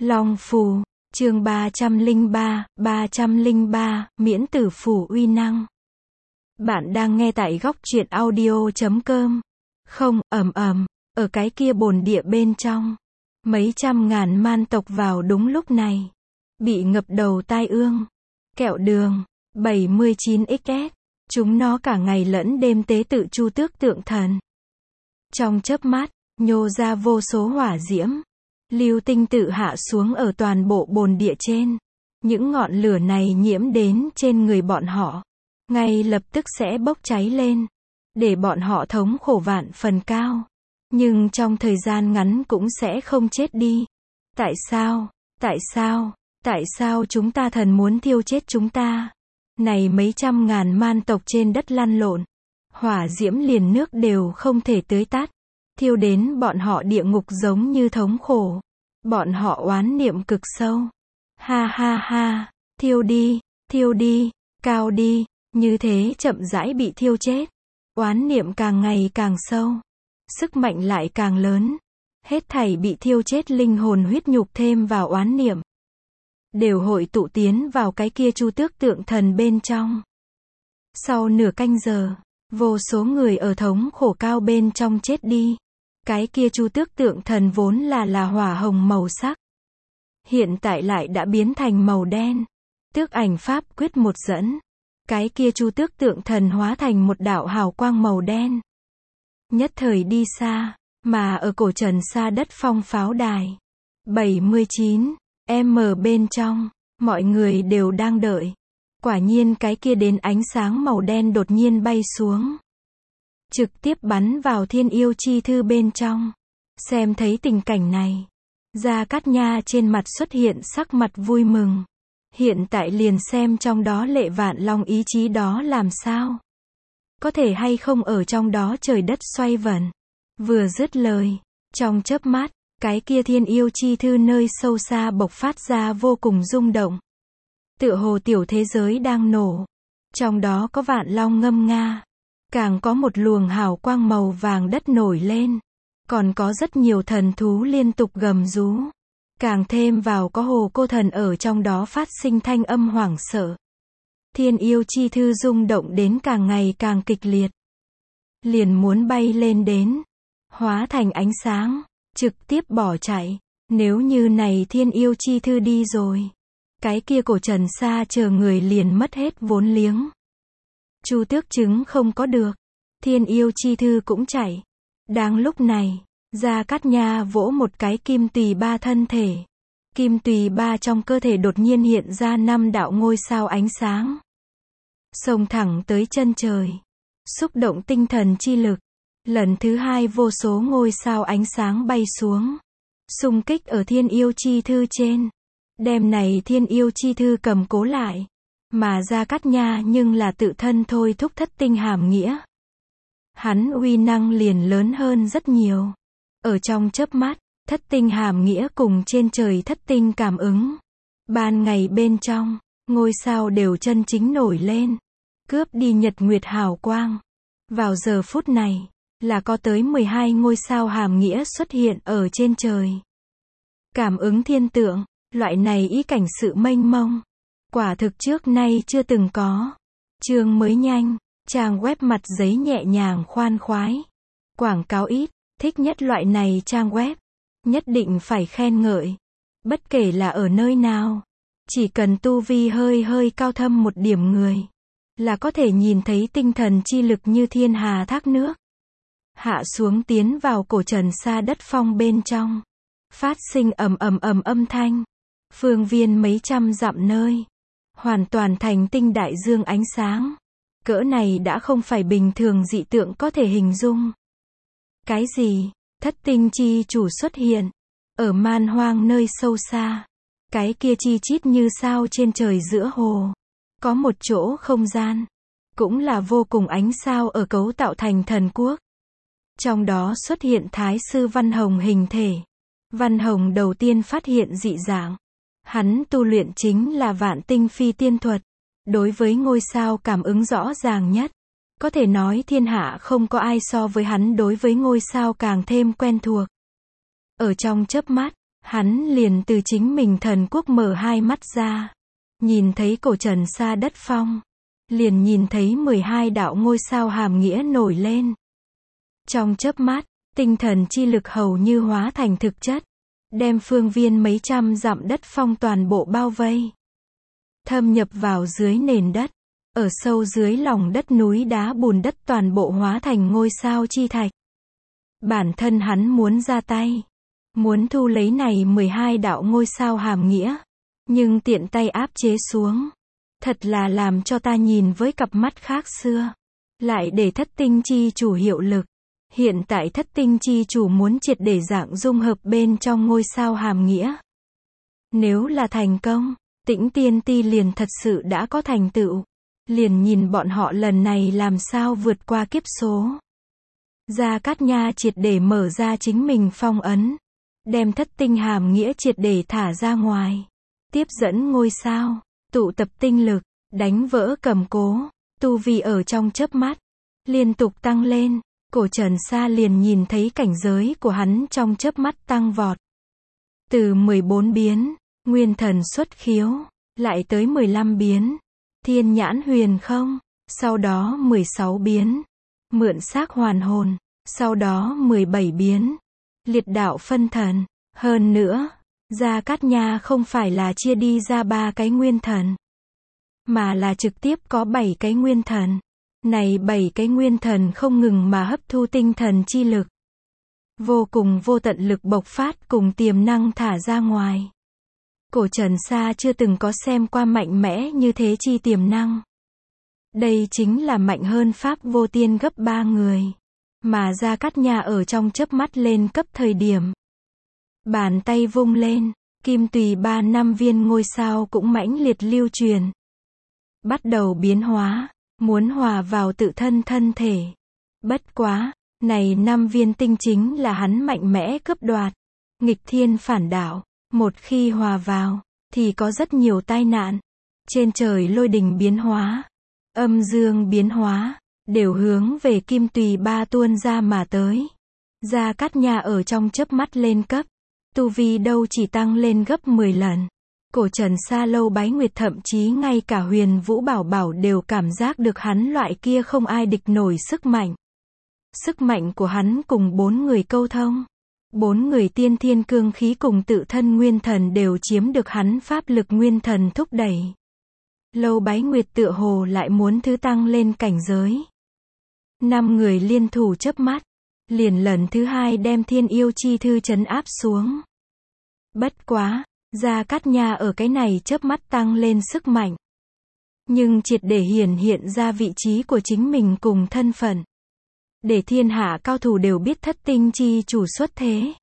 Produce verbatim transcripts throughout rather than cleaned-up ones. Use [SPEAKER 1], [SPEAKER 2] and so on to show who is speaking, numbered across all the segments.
[SPEAKER 1] Long phù, chương ba trăm lẻ ba, ba trăm lẻ ba, miễn tử phù uy năng. Bạn đang nghe tại góc truyện audio chấm com. Không, ầm ầm, ở cái kia bồn địa bên trong, mấy trăm ngàn man tộc vào đúng lúc này, bị ngập đầu tai ương. Kẹo đường, bảy mươi chín ích ét, chúng nó cả ngày lẫn đêm tế tự Chu Tước tượng thần. Trong chớp mắt, nhô ra vô số hỏa diễm, lưu tinh tự hạ xuống ở toàn bộ bồn địa trên. Những ngọn lửa này nhiễm đến trên người bọn họ, ngay lập tức sẽ bốc cháy lên, để bọn họ thống khổ vạn phần cao. Nhưng trong thời gian ngắn cũng sẽ không chết đi. Tại sao? Tại sao? Tại sao chúng ta thần muốn thiêu chết chúng ta? Này mấy trăm ngàn man tộc trên đất lăn lộn, hỏa diễm liền nước đều không thể tưới tắt, thiêu đến bọn họ địa ngục giống như thống khổ. Bọn họ oán niệm cực sâu. Ha ha ha, thiêu đi, thiêu đi, cao đi, như thế chậm rãi bị thiêu chết. Oán niệm càng ngày càng sâu, sức mạnh lại càng lớn. Hết thảy bị thiêu chết linh hồn huyết nhục thêm vào oán niệm, đều hội tụ tiến vào cái kia Chu Tước tượng thần bên trong. Sau nửa canh giờ, vô số người ở thống khổ cao bên trong chết đi. Cái kia Chu Tước tượng thần vốn là là hỏa hồng màu sắc, hiện tại lại đã biến thành màu đen. Tước ảnh pháp quyết một dẫn, cái kia Chu Tước tượng thần hóa thành một đạo hào quang màu đen. Nhất thời đi xa, mà ở cổ trần xa đất phong pháo đài bảy mươi chín em bên trong, mọi người đều đang đợi. Quả nhiên cái kia đến ánh sáng màu đen đột nhiên bay xuống, trực tiếp bắn vào Thiên Yêu Chi Thư bên trong. Xem thấy tình cảnh này, Gia Cát Nha trên mặt xuất hiện sắc mặt vui mừng. Hiện tại liền xem trong đó Lệ Vạn Long ý chí đó làm sao. Có thể hay không ở trong đó trời đất xoay vần. Vừa dứt lời, trong chớp mắt, cái kia Thiên Yêu Chi Thư nơi sâu xa bộc phát ra vô cùng rung động. Tựa hồ tiểu thế giới đang nổ. Trong đó có vạn long ngâm nga. Càng có một luồng hào quang màu vàng đất nổi lên. Còn có rất nhiều thần thú liên tục gầm rú. Càng thêm vào có hồ cô thần ở trong đó phát sinh thanh âm hoảng sợ. Thiên Yêu Chi Thư rung động đến càng ngày càng kịch liệt. Liền muốn bay lên đến, hóa thành ánh sáng, trực tiếp bỏ chạy. Nếu như này Thiên Yêu Chi Thư đi rồi, cái kia cổ trần xa chờ người liền mất hết vốn liếng. Chu Tước chứng không có được, Thiên Yêu Chi Thư cũng chạy. Đang lúc này, Gia Cát Nha vỗ một cái Kim Tùy Ba thân thể. Kim Tùy Ba trong cơ thể đột nhiên hiện ra năm đạo ngôi sao ánh sáng, xông thẳng tới chân trời, xúc động tinh thần chi lực. Lần thứ hai vô số ngôi sao ánh sáng bay xuống, xung kích ở Thiên Yêu Chi Thư trên, đem này Thiên Yêu Chi Thư cầm cố lại. Mà Gia Cát Nha nhưng là tự thân thôi thúc thất tinh hàm nghĩa, hắn uy năng liền lớn hơn rất nhiều. Ở trong chớp mắt, thất tinh hàm nghĩa cùng trên trời thất tinh cảm ứng, ban ngày bên trong, ngôi sao đều chân chính nổi lên, cướp đi nhật nguyệt hào quang. Vào giờ phút này, là có tới mười hai ngôi sao hàm nghĩa xuất hiện ở trên trời. Cảm ứng thiên tượng, loại này ý cảnh sự mênh mông, quả thực trước nay chưa từng có. Chương mới nhanh, trang web mặt giấy nhẹ nhàng khoan khoái, quảng cáo ít, thích nhất loại này trang web, nhất định phải khen ngợi. Bất kể là ở nơi nào, chỉ cần tu vi hơi hơi cao thâm một điểm người, là có thể nhìn thấy tinh thần chi lực như thiên hà thác nước, hạ xuống tiến vào cổ trần xa đất phong bên trong, phát sinh ầm ầm ầm âm thanh. Phương viên mấy trăm dặm nơi, hoàn toàn thành tinh đại dương ánh sáng. Cỡ này đã không phải bình thường dị tượng có thể hình dung. Cái gì? Thất tinh chi chủ xuất hiện. Ở man hoang nơi sâu xa. Cái kia chi chít như sao trên trời giữa hồ. Có một chỗ không gian. Cũng là vô cùng ánh sao ở cấu tạo thành thần quốc. Trong đó xuất hiện Thái sư Văn Hồng hình thể. Văn Hồng đầu tiên phát hiện dị dạng. Hắn tu luyện chính là vạn tinh phi tiên thuật. Đối với ngôi sao cảm ứng rõ ràng nhất. Có thể nói thiên hạ không có ai so với hắn đối với ngôi sao càng thêm quen thuộc. Ở trong chớp mắt, Hắn liền từ chính mình thần quốc mở hai mắt ra. Nhìn thấy cổ trần sa đất phong. Liền nhìn thấy mười hai đạo ngôi sao hàm nghĩa nổi lên. Trong chớp mắt, tinh thần chi lực hầu như hóa thành thực chất. Đem phương viên mấy trăm dặm đất phong toàn bộ bao vây. Thâm nhập vào dưới nền đất. Ở sâu dưới lòng đất núi đá bùn đất toàn bộ hóa thành ngôi sao chi thạch. Bản thân hắn muốn ra tay. Muốn thu lấy này mười hai đạo ngôi sao hàm nghĩa. Nhưng tiện tay áp chế xuống. Thật là làm cho ta nhìn với cặp mắt khác xưa. Lại để thất tinh chi chủ hiệu lực. Hiện tại thất tinh chi chủ muốn triệt để dạng dung hợp bên trong ngôi sao hàm nghĩa. Nếu là thành công, Tĩnh Tiên Ti liền thật sự đã có thành tựu. Liền nhìn bọn họ lần này làm sao vượt qua kiếp số. Gia Cát Nha triệt để mở ra chính mình phong ấn. Đem thất tinh hàm nghĩa triệt để thả ra ngoài. Tiếp dẫn ngôi sao, tụ tập tinh lực, đánh vỡ cầm cố, tu vi ở trong chớp mắt. Liên tục tăng lên, cổ trần sa liền nhìn thấy cảnh giới của hắn trong chớp mắt tăng vọt. Từ mười bốn biến, nguyên thần xuất khiếu, lại tới mười lăm biến, thiên nhãn huyền không, sau đó mười sáu biến, mượn xác hoàn hồn, sau đó mười bảy biến, liệt đạo phân thần. Hơn nữa, Gia Cát Nha không phải là chia đi ra ba cái nguyên thần, mà là trực tiếp có bảy cái nguyên thần. Này bảy cái nguyên thần không ngừng mà hấp thu tinh thần chi lực. Vô cùng vô tận lực bộc phát cùng tiềm năng thả ra ngoài. Cổ trần sa chưa từng có xem qua mạnh mẽ như thế chi tiềm năng. Đây chính là mạnh hơn Pháp vô tiên gấp ba người. Mà Gia Cát Nha ở trong chớp mắt lên cấp thời điểm. Bàn tay vung lên, kim tùy ba năm viên ngôi sao cũng mãnh liệt lưu truyền. Bắt đầu biến hóa, muốn hòa vào tự thân thân thể. Bất quá, này năm viên tinh chính là hắn mạnh mẽ cướp đoạt. Nghịch thiên phản đạo, một khi hòa vào, thì có rất nhiều tai nạn. Trên trời lôi đình biến hóa, âm dương biến hóa, đều hướng về kim tùy ba tuôn ra mà tới. Gia Cát Nha ở trong chớp mắt lên cấp. Tu vi đâu chỉ tăng lên gấp mười lần. Cổ trần sa Lâu Bái Nguyệt thậm chí ngay cả Huyền Vũ Bảo Bảo đều cảm giác được hắn loại kia không ai địch nổi sức mạnh. Sức mạnh của hắn cùng bốn người câu thông. Bốn người tiên thiên cương khí cùng tự thân nguyên thần đều chiếm được hắn pháp lực nguyên thần thúc đẩy. Lâu Bái Nguyệt tựa hồ lại muốn thứ tăng lên cảnh giới. Năm người liên thủ chớp mắt. Liền lần thứ hai đem thiên yêu chi thư trấn áp xuống. Bất quá, Gia Cát Nha ở cái này chớp mắt tăng lên sức mạnh. Nhưng triệt để hiển hiện ra vị trí của chính mình cùng thân phận. Để thiên hạ cao thủ đều biết thất tinh chi chủ xuất thế.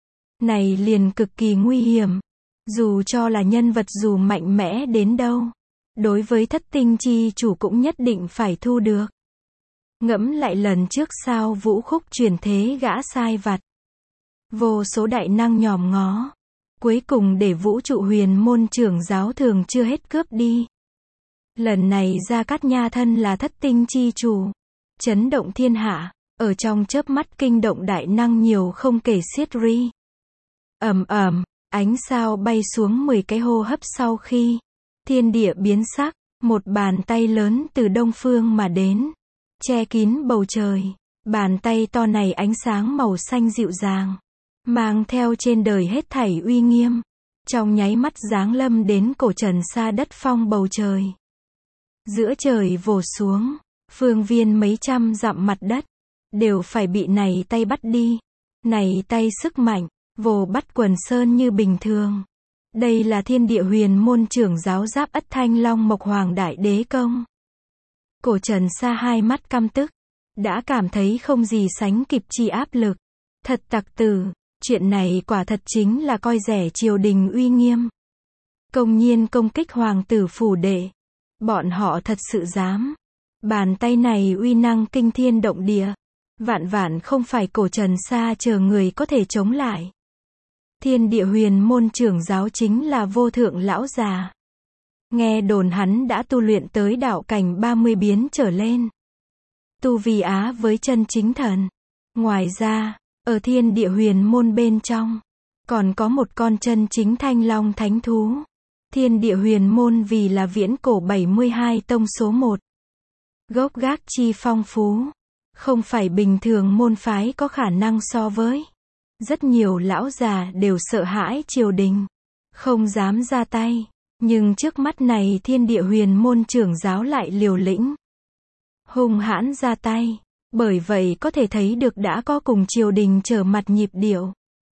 [SPEAKER 1] Này liền cực kỳ nguy hiểm. Dù cho là nhân vật dù mạnh mẽ đến đâu. Đối với thất tinh chi chủ cũng nhất định phải thu được. Ngẫm lại lần trước sao Vũ Khúc chuyển thế gã sai vặt. Vô số đại năng nhòm ngó. Cuối cùng để vũ trụ huyền môn trưởng giáo thường chưa hết cướp đi. Lần này Gia Cát Nha thân là thất tinh chi chủ. Chấn động thiên hạ, ở trong chớp mắt kinh động đại năng nhiều không kể xiết ri. Ầm ầm, ánh sao bay xuống mười cái hô hấp sau khi. Thiên địa biến sắc, một bàn tay lớn từ đông phương mà đến. Che kín bầu trời, bàn tay to này ánh sáng màu xanh dịu dàng. Mang theo trên đời hết thảy uy nghiêm. Trong nháy mắt giáng lâm đến cổ trần sa đất phong bầu trời. Giữa trời vồ xuống, phương viên mấy trăm dặm mặt đất. Đều phải bị này tay bắt đi. Này tay sức mạnh, vồ bắt quần sơn như bình thường. Đây là thiên địa huyền môn trưởng giáo Giáp Ất Thanh Long Mộc Hoàng Đại Đế Công. Cổ trần sa hai mắt căm tức. Đã cảm thấy không gì sánh kịp chi áp lực. Thật tặc tử. Chuyện này quả thật chính là coi rẻ triều đình uy nghiêm. Công nhiên công kích hoàng tử phủ đệ. Bọn họ thật sự dám. Bàn tay này uy năng kinh thiên động địa. Vạn vạn không phải cổ trần sa chờ người có thể chống lại. Thiên địa huyền môn trưởng giáo chính là vô thượng lão già. Nghe đồn hắn đã tu luyện tới đạo cảnh ba mươi biến trở lên. Tu vi á với chân chính thần. Ngoài ra, ở thiên địa huyền môn bên trong, Còn có một con chân chính thanh long thánh thú. Thiên địa huyền môn vì là viễn cổ bảy mươi hai tông số một. Gốc gác chi phong phú. Không phải bình thường môn phái có khả năng so với. Rất nhiều lão già đều sợ hãi triều đình. Không dám ra tay. Nhưng trước mắt này thiên địa huyền môn trưởng giáo lại liều lĩnh. Hung hãn ra tay. Bởi vậy có thể thấy được đã có cùng triều đình trở mặt nhịp điệu.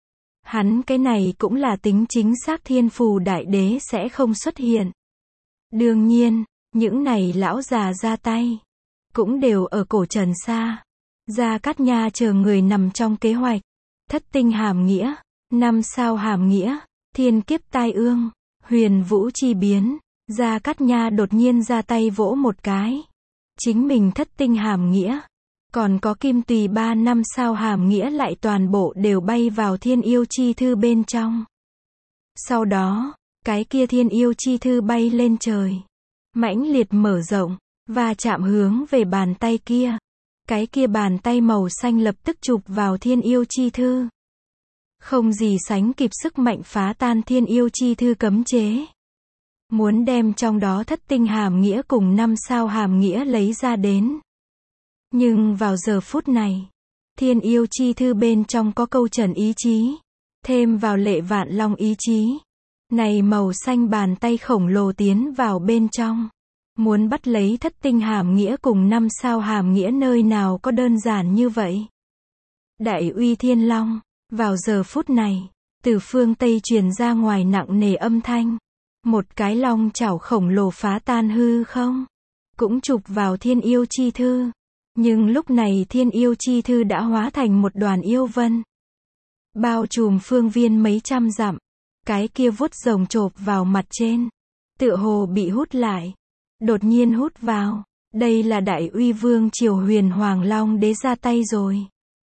[SPEAKER 1] Hắn cái này cũng là tính chính xác thiên phù đại đế sẽ không xuất hiện. Đương nhiên, những này lão già ra tay. Cũng đều ở cổ Trần Sa. Gia Cát Nha chờ người nằm trong kế hoạch. Thất tinh hàm nghĩa. Năm sao hàm nghĩa. Thiên kiếp tai ương. Huyền vũ chi biến. Gia Cát Nha đột nhiên ra tay vỗ một cái. Chính mình thất tinh hàm nghĩa. Còn có kim tùy ba năm sao hàm nghĩa lại toàn bộ đều bay vào thiên yêu chi thư bên trong. Sau đó, cái kia thiên yêu chi thư bay lên trời. Mãnh liệt mở rộng, và chạm hướng về bàn tay kia. Cái kia bàn tay màu xanh lập tức chụp vào thiên yêu chi thư. Không gì sánh kịp sức mạnh phá tan thiên yêu chi thư cấm chế. Muốn đem trong đó thất tinh hàm nghĩa cùng năm sao hàm nghĩa lấy ra đến. Nhưng vào giờ phút này, thiên yêu chi thư bên trong có câu trần ý chí, thêm vào lệ vạn long ý chí. Này màu xanh bàn tay khổng lồ tiến vào bên trong. Muốn bắt lấy thất tinh hàm nghĩa cùng năm sao hàm nghĩa nơi nào có đơn giản như vậy. Đại uy thiên long, vào giờ phút này, từ phương Tây truyền ra ngoài nặng nề âm thanh. Một cái long chảo khổng lồ phá tan hư không, cũng chụp vào thiên yêu chi thư. Nhưng lúc này thiên yêu chi thư đã hóa thành một đoàn yêu vân. Bao trùm phương viên mấy trăm dặm. Cái kia vuốt rồng chộp vào mặt trên. Tựa hồ bị hút lại. Đột nhiên hút vào. Đây là đại uy vương triều huyền hoàng long đế ra tay rồi.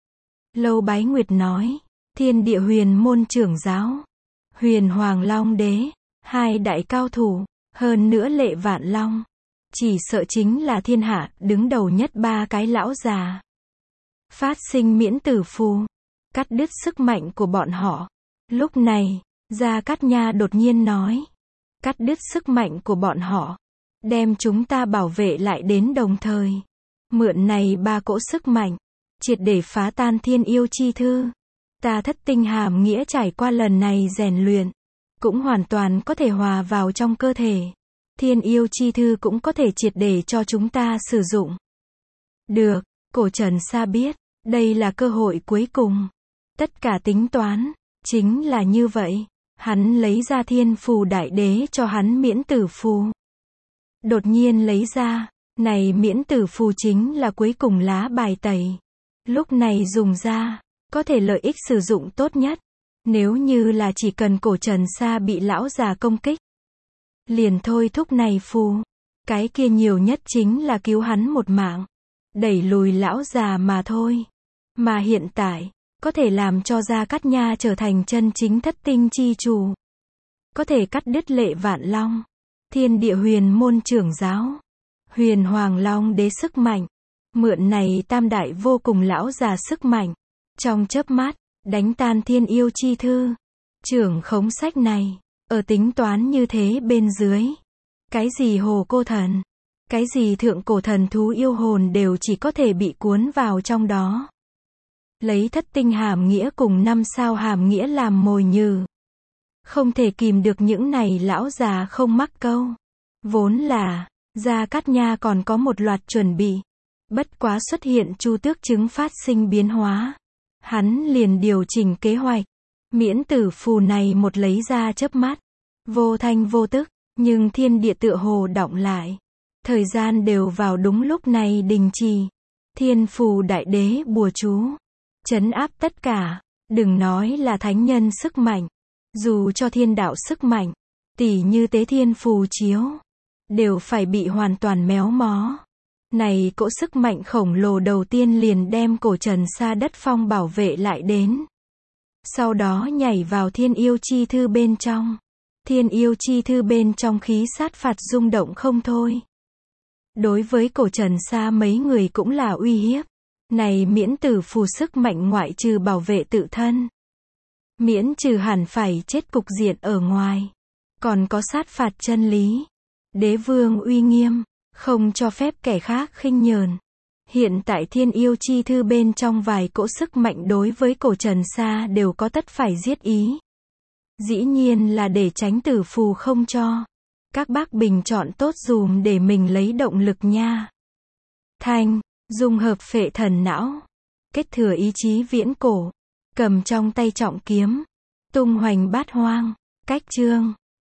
[SPEAKER 1] Lâu Bái Nguyệt nói. Thiên địa huyền môn trưởng giáo. Huyền hoàng long đế. Hai đại cao thủ. Hơn nữa lệ vạn long. Chỉ sợ chính là thiên hạ, đứng đầu nhất ba cái lão già. Phát sinh miễn tử phù. Cắt đứt sức mạnh của bọn họ. Lúc này, Gia Cát Nha đột nhiên nói. Cắt đứt sức mạnh của bọn họ. Đem chúng ta bảo vệ lại đến đồng thời. Mượn này ba cỗ sức mạnh. Triệt để phá tan thiên yêu chi thư. Ta thất tinh hàm nghĩa trải qua lần này rèn luyện. Cũng hoàn toàn có thể hòa vào trong cơ thể. Thiên yêu chi thư cũng có thể triệt để cho chúng ta sử dụng. Được, cổ Trần Sa biết, đây là cơ hội cuối cùng. Tất cả tính toán, chính là như vậy. Hắn lấy ra thiên phù đại đế cho hắn miễn tử phù. Đột nhiên lấy ra, này miễn tử phù chính là cuối cùng lá bài tẩy. Lúc này dùng ra, có thể lợi ích sử dụng tốt nhất. Nếu như là chỉ cần cổ Trần Sa bị lão già công kích. Liền thôi thúc này phù. Cái kia nhiều nhất chính là cứu hắn một mạng. Đẩy lùi lão già mà thôi. Mà hiện tại, có thể làm cho Gia Cát Nha trở thành chân chính thất tinh chi chủ. Có thể cắt đứt lệ vạn long. Thiên địa huyền môn trưởng giáo. Huyền hoàng long đế sức mạnh. Mượn này tam đại vô cùng lão già sức mạnh. Trong chớp mắt, đánh tan thiên yêu chi thư. Trưởng khống sách này. Ở tính toán như thế bên dưới. Cái gì hồ cô thần. Cái gì thượng cổ thần thú yêu hồn đều chỉ có thể bị cuốn vào trong đó. Lấy thất tinh hàm nghĩa cùng năm sao hàm nghĩa làm mồi nhử. Không thể kìm được những này lão già không mắc câu. Vốn là, Gia Cát Nha còn có một loạt chuẩn bị. Bất quá xuất hiện chu tước chứng phát sinh biến hóa. Hắn liền điều chỉnh kế hoạch. Miễn tử phù này một lấy ra chớp mắt. Vô thanh vô tức, nhưng thiên địa tựa hồ đọng lại. Thời gian đều vào đúng lúc này đình trì. Thiên phù đại đế bùa chú. Trấn áp tất cả. Đừng nói là thánh nhân sức mạnh. Dù cho thiên đạo sức mạnh. Tỉ như tế thiên phù chiếu. Đều phải bị hoàn toàn méo mó. Này cỗ sức mạnh khổng lồ đầu tiên liền đem cổ Trần Sa đất phong bảo vệ lại đến. Sau đó nhảy vào thiên yêu chi thư bên trong. Thiên yêu chi thư bên trong khí sát phạt rung động không thôi. Đối với cổ Trần Sa mấy người cũng là uy hiếp. Này miễn tử phù sức mạnh ngoại trừ bảo vệ tự thân. Miễn trừ hẳn phải chết cục diện ở ngoài. Còn có sát phạt chân lý. Đế vương uy nghiêm, không cho phép kẻ khác khinh nhờn. Hiện tại thiên yêu chi thư bên trong vài cỗ sức mạnh đối với cổ Trần Sa đều có tất phải giết ý. Dĩ nhiên là để tránh tử phù không cho. Các bác bình chọn tốt dùm để mình lấy động lực nha. Thanh, dung hợp phệ thần não. Kết thừa ý chí viễn cổ. Cầm trong tay trọng kiếm. Tung hoành bát hoang. Cách chương.